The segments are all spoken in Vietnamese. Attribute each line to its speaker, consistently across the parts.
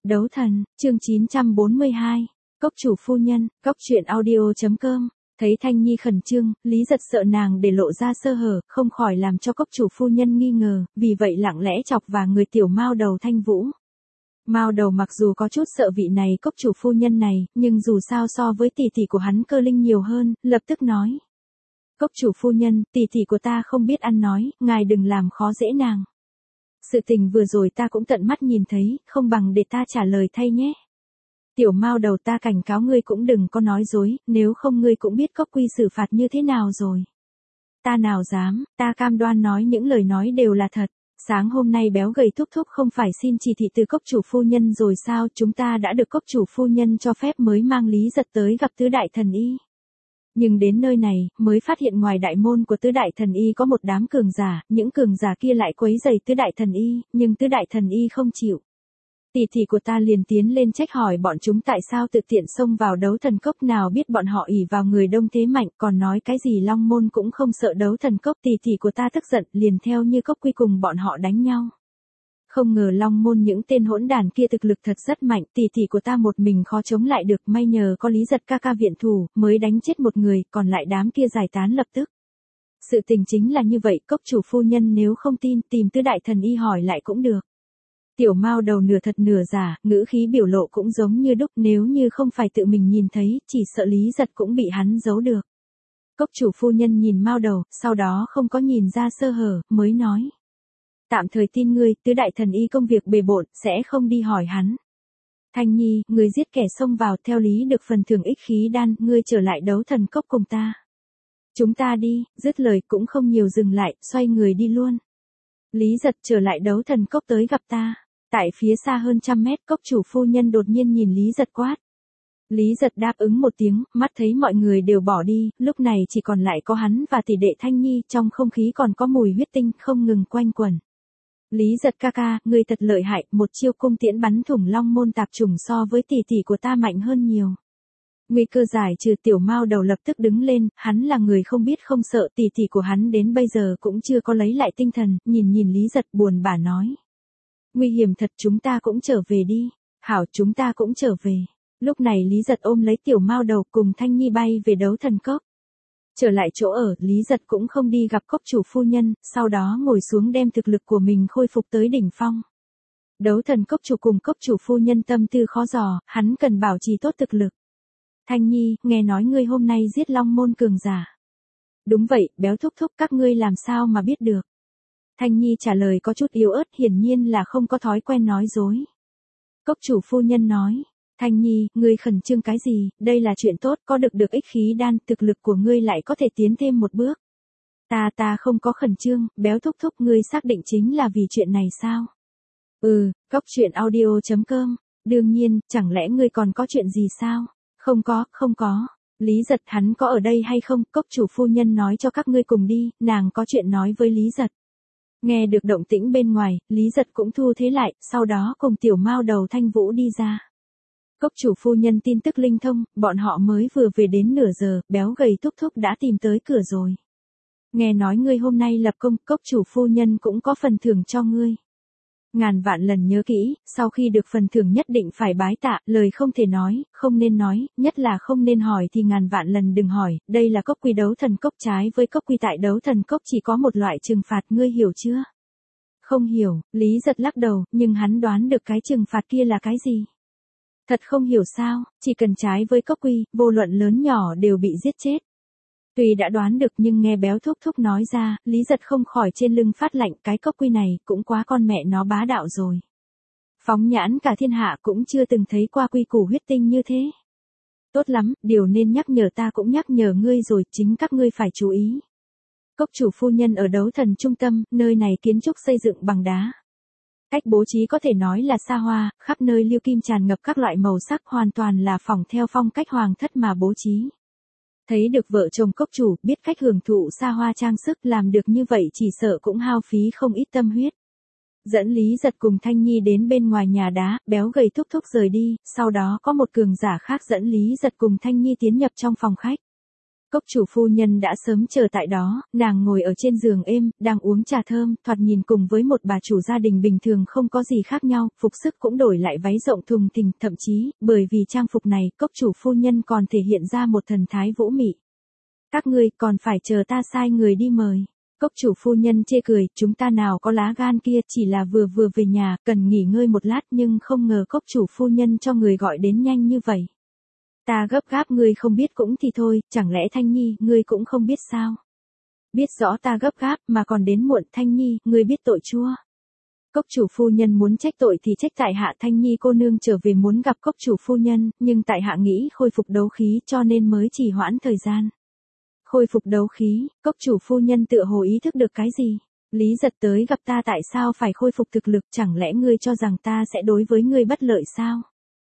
Speaker 1: Đấu thần, chương 942. Cốc chủ phu nhân, cốc truyện audio.com. Thấy Thanh Nhi khẩn trương, Lý Giật sợ nàng để lộ ra sơ hở, không khỏi làm cho cốc chủ phu nhân nghi ngờ, vì vậy lặng lẽ chọc vào người tiểu mao đầu Thanh Vũ. Mao đầu mặc dù có chút sợ vị này cốc chủ phu nhân này, nhưng dù sao so với tỷ tỷ của hắn Cơ Linh nhiều hơn, lập tức nói. Cốc chủ phu nhân, tỷ tỷ của ta không biết ăn nói, ngài đừng làm khó dễ nàng. Sự tình vừa rồi ta cũng tận mắt nhìn thấy, không bằng để ta trả lời thay nhé. Tiểu mao đầu, ta cảnh cáo ngươi cũng đừng có nói dối, nếu không ngươi cũng biết cốc quy xử phạt như thế nào rồi. Ta nào dám, ta cam đoan nói những lời nói đều là thật. Sáng hôm nay béo gầy thúc thúc không phải xin chỉ thị từ cốc chủ phu nhân rồi sao, chúng ta đã được cốc chủ phu nhân cho phép mới mang Lý Giật tới gặp tứ đại thần y. Nhưng đến nơi này, mới phát hiện ngoài đại môn của tứ đại thần y có một đám cường giả, những cường giả kia lại quấy rầy tứ đại thần y, nhưng tứ đại thần y không chịu. Tỷ tỷ của ta liền tiến lên trách hỏi bọn chúng tại sao tự tiện xông vào đấu thần cốc, nào biết bọn họ ỷ vào người đông thế mạnh, còn nói cái gì long môn cũng không sợ đấu thần cốc. Tỷ tỷ của ta tức giận liền theo như cốc quy cùng bọn họ đánh nhau. Không ngờ long môn những tên hỗn đàn kia thực lực thật rất mạnh, tỷ tỷ của ta một mình khó chống lại được, may nhờ có Lý Giật ca ca viện thủ, mới đánh chết một người, còn lại đám kia giải tán lập tức. Sự tình chính là như vậy, cốc chủ phu nhân nếu không tin, tìm tứ đại thần y hỏi lại cũng được. Tiểu mao đầu nửa thật nửa giả, ngữ khí biểu lộ cũng giống như đúc, nếu như không phải tự mình nhìn thấy, chỉ sợ Lý Giật cũng bị hắn giấu được. Cốc chủ phu nhân nhìn mao đầu, sau đó không có nhìn ra sơ hở, mới nói. Tạm thời tin ngươi, tứ đại thần y công việc bề bộn, sẽ không đi hỏi hắn. Thanh Nhi, ngươi giết kẻ xông vào, theo lý được phần thưởng ích khí đan, ngươi trở lại đấu thần cốc cùng ta. Chúng ta đi, dứt lời cũng không nhiều dừng lại, xoay người đi luôn. Lý Giật trở lại đấu thần cốc tới gặp ta. Tại phía xa hơn 100 mét, cốc chủ phu nhân đột nhiên nhìn Lý Giật quát. Lý Giật đáp ứng một tiếng, mắt thấy mọi người đều bỏ đi, lúc này chỉ còn lại có hắn và tỷ đệ Thanh Nhi, trong không khí còn có mùi huyết tinh không ngừng quanh quẩn. Lý Giật ca ca, ngươi thật lợi hại, một chiêu cung tiễn bắn thủng long môn tạp trùng so với tỷ tỷ của ta mạnh hơn nhiều. Nguy cơ giải trừ. Tiểu mao đầu lập tức đứng lên, hắn là người không biết không sợ, tỷ tỷ của hắn đến bây giờ cũng chưa có lấy lại tinh thần, nhìn Lý Giật buồn bã nói. Nguy hiểm thật, chúng ta cũng trở về đi. Hảo, chúng ta cũng trở về. Lúc này Lý Giật ôm lấy tiểu mao đầu cùng Thanh Nhi bay về đấu thần cốc. Trở lại chỗ ở, Lý Giật cũng không đi gặp cốc chủ phu nhân, sau đó ngồi xuống đem thực lực của mình khôi phục tới đỉnh phong. Đấu thần cốc chủ cùng cốc chủ phu nhân tâm tư khó dò, hắn cần bảo trì tốt thực lực. Thanh Nhi, nghe nói ngươi hôm nay giết long môn cường giả. Đúng vậy, béo thúc thúc, các ngươi làm sao mà biết được. Thanh Nhi trả lời có chút yếu ớt, hiển nhiên là không có thói quen nói dối. Cốc chủ phu nhân nói, Thanh Nhi, ngươi khẩn trương cái gì, đây là chuyện tốt, có được ích khí đan, thực lực của ngươi lại có thể tiến thêm một bước. Ta không có khẩn trương, béo thúc thúc, ngươi xác định chính là vì chuyện này sao? Cốc truyện audio.com, đương nhiên, chẳng lẽ ngươi còn có chuyện gì sao? Không có. Lý Giật, hắn có ở đây hay không? Cốc chủ phu nhân nói cho các ngươi cùng đi, nàng có chuyện nói với Lý Giật. Nghe được động tĩnh bên ngoài, Lý Giật cũng thu thế lại, sau đó cùng tiểu mao đầu Thanh Vũ đi ra. Cốc chủ phu nhân tin tức linh thông, bọn họ mới vừa về đến nửa giờ, béo gầy thúc thúc đã tìm tới cửa rồi. Nghe nói ngươi hôm nay lập công, cốc chủ phu nhân cũng có phần thưởng cho ngươi. Ngàn vạn lần nhớ kỹ, sau khi được phần thưởng nhất định phải bái tạ, lời không thể nói, không nên nói, nhất là không nên hỏi thì ngàn vạn lần đừng hỏi, đây là cốc quy đấu thần cốc, trái với cốc quy tại đấu thần cốc chỉ có một loại trừng phạt, ngươi hiểu chưa? Không hiểu, Lý Giật lắc đầu, nhưng hắn đoán được cái trừng phạt kia là cái gì? Thật không hiểu sao, chỉ cần trái với cốc quy, vô luận lớn nhỏ đều bị giết chết. Tuy đã đoán được nhưng nghe béo thúc thúc nói ra, Lý Giật không khỏi trên lưng phát lạnh, cái cốc quy này cũng quá con mẹ nó bá đạo rồi. Phóng nhãn cả thiên hạ cũng chưa từng thấy qua quy củ huyết tinh như thế. Tốt lắm, điều nên nhắc nhở ta cũng nhắc nhở ngươi rồi, chính các ngươi phải chú ý. Cốc chủ phu nhân ở đấu thần trung tâm, nơi này kiến trúc xây dựng bằng đá. Cách bố trí có thể nói là xa hoa, khắp nơi lưu kim tràn ngập các loại màu sắc, hoàn toàn là phỏng theo phong cách hoàng thất mà bố trí. Thấy được vợ chồng cốc chủ, biết cách hưởng thụ xa hoa trang sức, làm được như vậy chỉ sợ cũng hao phí không ít tâm huyết. Dẫn Lý Giật cùng Thanh Nhi đến bên ngoài nhà đá, béo gầy thúc thúc rời đi, sau đó có một cường giả khác dẫn Lý Giật cùng Thanh Nhi tiến nhập trong phòng khách. Cốc chủ phu nhân đã sớm chờ tại đó, nàng ngồi ở trên giường êm, đang uống trà thơm, thoạt nhìn cùng với một bà chủ gia đình bình thường không có gì khác nhau, phục sức cũng đổi lại váy rộng thùng thình, thậm chí, bởi vì trang phục này, cốc chủ phu nhân còn thể hiện ra một thần thái vũ mị. Các ngươi còn phải chờ ta sai người đi mời. Cốc chủ phu nhân chê cười, chúng ta nào có lá gan kia, chỉ là vừa vừa về nhà, cần nghỉ ngơi một lát nhưng không ngờ cốc chủ phu nhân cho người gọi đến nhanh như vậy. Ta gấp gáp ngươi không biết cũng thì thôi, chẳng lẽ Thanh Nhi, ngươi cũng không biết sao? Biết rõ ta gấp gáp mà còn đến muộn, Thanh Nhi, ngươi biết tội chua. Cốc chủ phu nhân muốn trách tội thì trách tại hạ Thanh Nhi cô nương trở về muốn gặp cốc chủ phu nhân, nhưng tại hạ nghĩ khôi phục đấu khí cho nên mới trì hoãn thời gian. Khôi phục đấu khí, cốc chủ phu nhân tựa hồ ý thức được cái gì? Lý Giật tới gặp ta tại sao phải khôi phục thực lực, chẳng lẽ ngươi cho rằng ta sẽ đối với ngươi bất lợi sao?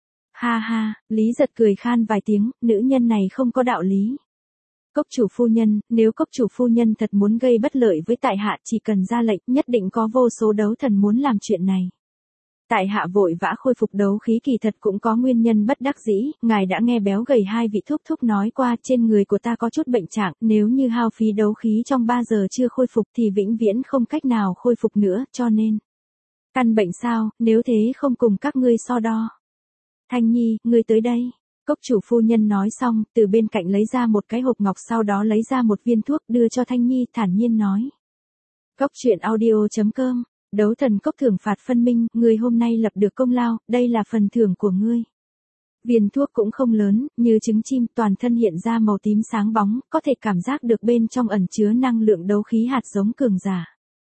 Speaker 1: Ha ha, Lý Giật cười khan vài tiếng, nữ nhân này không có đạo lý. Cốc chủ phu nhân, nếu cốc chủ phu nhân thật muốn gây bất lợi với tại hạ chỉ cần ra lệnh, nhất định có vô số đấu thần muốn làm chuyện này. Tại hạ vội vã khôi phục đấu khí kỳ thật cũng có nguyên nhân bất đắc dĩ, ngài đã nghe béo gầy hai vị thúc thúc nói qua trên người của ta có chút bệnh trạng, nếu như hao phí đấu khí trong 3 giờ chưa khôi phục thì vĩnh viễn không cách nào khôi phục nữa, cho nên. Căn bệnh sao, nếu thế không cùng các ngươi so đo. Thanh Nhi, ngươi tới đây. Cốc chủ phu nhân nói xong, từ bên cạnh lấy ra một cái hộp ngọc sau đó lấy ra một viên thuốc đưa cho Thanh Nhi, thản nhiên nói. Cốc truyện audio.com, đấu thần cốc thưởng phạt phân minh, ngươi hôm nay lập được công lao, đây là phần thưởng của ngươi. Viên thuốc cũng không lớn, như trứng chim, toàn thân hiện ra màu tím sáng bóng, có thể cảm giác được bên trong ẩn chứa năng lượng đấu khí hạt giống cường giả.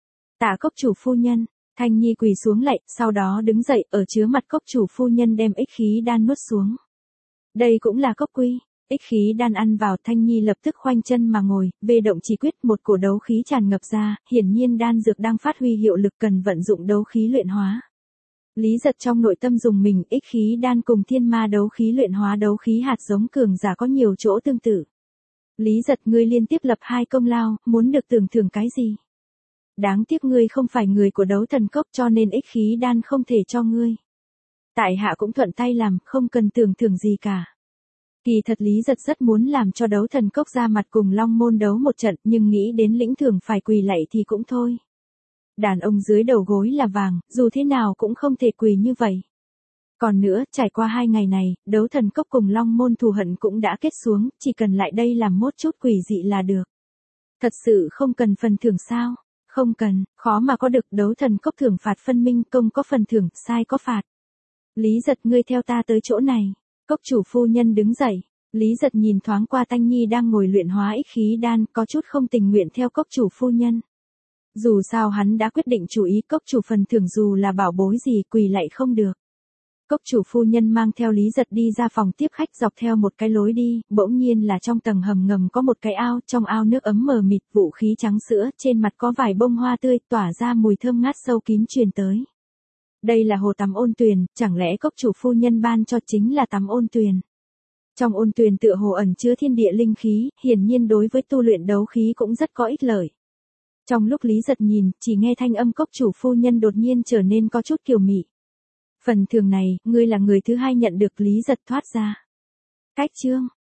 Speaker 1: Tạ cốc chủ phu nhân. Thanh Nhi quỳ xuống lạy, sau đó đứng dậy, ở chứa mặt cốc chủ phu nhân đem ích khí đan nuốt xuống. Đây cũng là cốc quy, ích khí đan ăn vào, Thanh Nhi lập tức khoanh chân mà ngồi, về động chỉ quyết, một cổ đấu khí tràn ngập ra, hiển nhiên đan dược đang phát huy hiệu lực cần vận dụng đấu khí luyện hóa. Lý Giật trong nội tâm dùng mình, ích khí đan cùng thiên ma đấu khí luyện hóa đấu khí hạt giống cường giả có nhiều chỗ tương tự. Lý Giật, ngươi liên tiếp lập 2 công lao, muốn được tưởng thưởng cái gì? Đáng tiếc ngươi không phải người của đấu thần cốc cho nên ích khí đan không thể cho ngươi. Tại hạ cũng thuận tay làm, không cần tưởng thưởng gì cả. Kỳ thật Lý Giật rất muốn làm cho đấu thần cốc ra mặt cùng Long Môn đấu một trận, nhưng nghĩ đến lĩnh thưởng phải quỳ lạy thì cũng thôi. Đàn ông dưới đầu gối là vàng, dù thế nào cũng không thể quỳ như vậy. Còn nữa, trải qua 2 ngày này, đấu thần cốc cùng Long Môn thù hận cũng đã kết xuống, chỉ cần lại đây làm mốt chút quỷ dị là được. Thật sự không cần phần thưởng sao? Không cần, khó mà có được, đấu thần cốc thưởng phạt phân minh, công có phần thưởng, sai có phạt. Lý Giật, ngươi theo ta tới chỗ này. Cốc chủ phu nhân đứng dậy. Lý Giật nhìn thoáng qua Thanh Nhi đang ngồi luyện hóa ích khí đan, có chút không tình nguyện theo cốc chủ phu nhân. Dù sao hắn đã quyết định chủ ý, cốc chủ phần thưởng dù là bảo bối gì quỳ lại không được. Cốc chủ phu nhân mang theo Lý Giật đi ra phòng tiếp khách dọc theo một cái lối đi, bỗng nhiên là trong tầng hầm ngầm có một cái ao, trong ao nước ấm mờ mịt, vũ khí trắng sữa, trên mặt có vài bông hoa tươi, tỏa ra mùi thơm ngát sâu kín truyền tới. Đây là hồ tắm ôn tuyền, chẳng lẽ cốc chủ phu nhân ban cho chính là tắm ôn tuyền. Trong ôn tuyền tựa hồ ẩn chứa thiên địa linh khí, hiển nhiên đối với tu luyện đấu khí cũng rất có ích lợi. Trong lúc Lý Giật nhìn, chỉ nghe thanh âm cốc chủ phu nhân đột nhiên trở nên có chút kiều mị. Phần thưởng này, ngươi là người thứ 2 nhận được, Lý Giật thoát ra. Cách chương.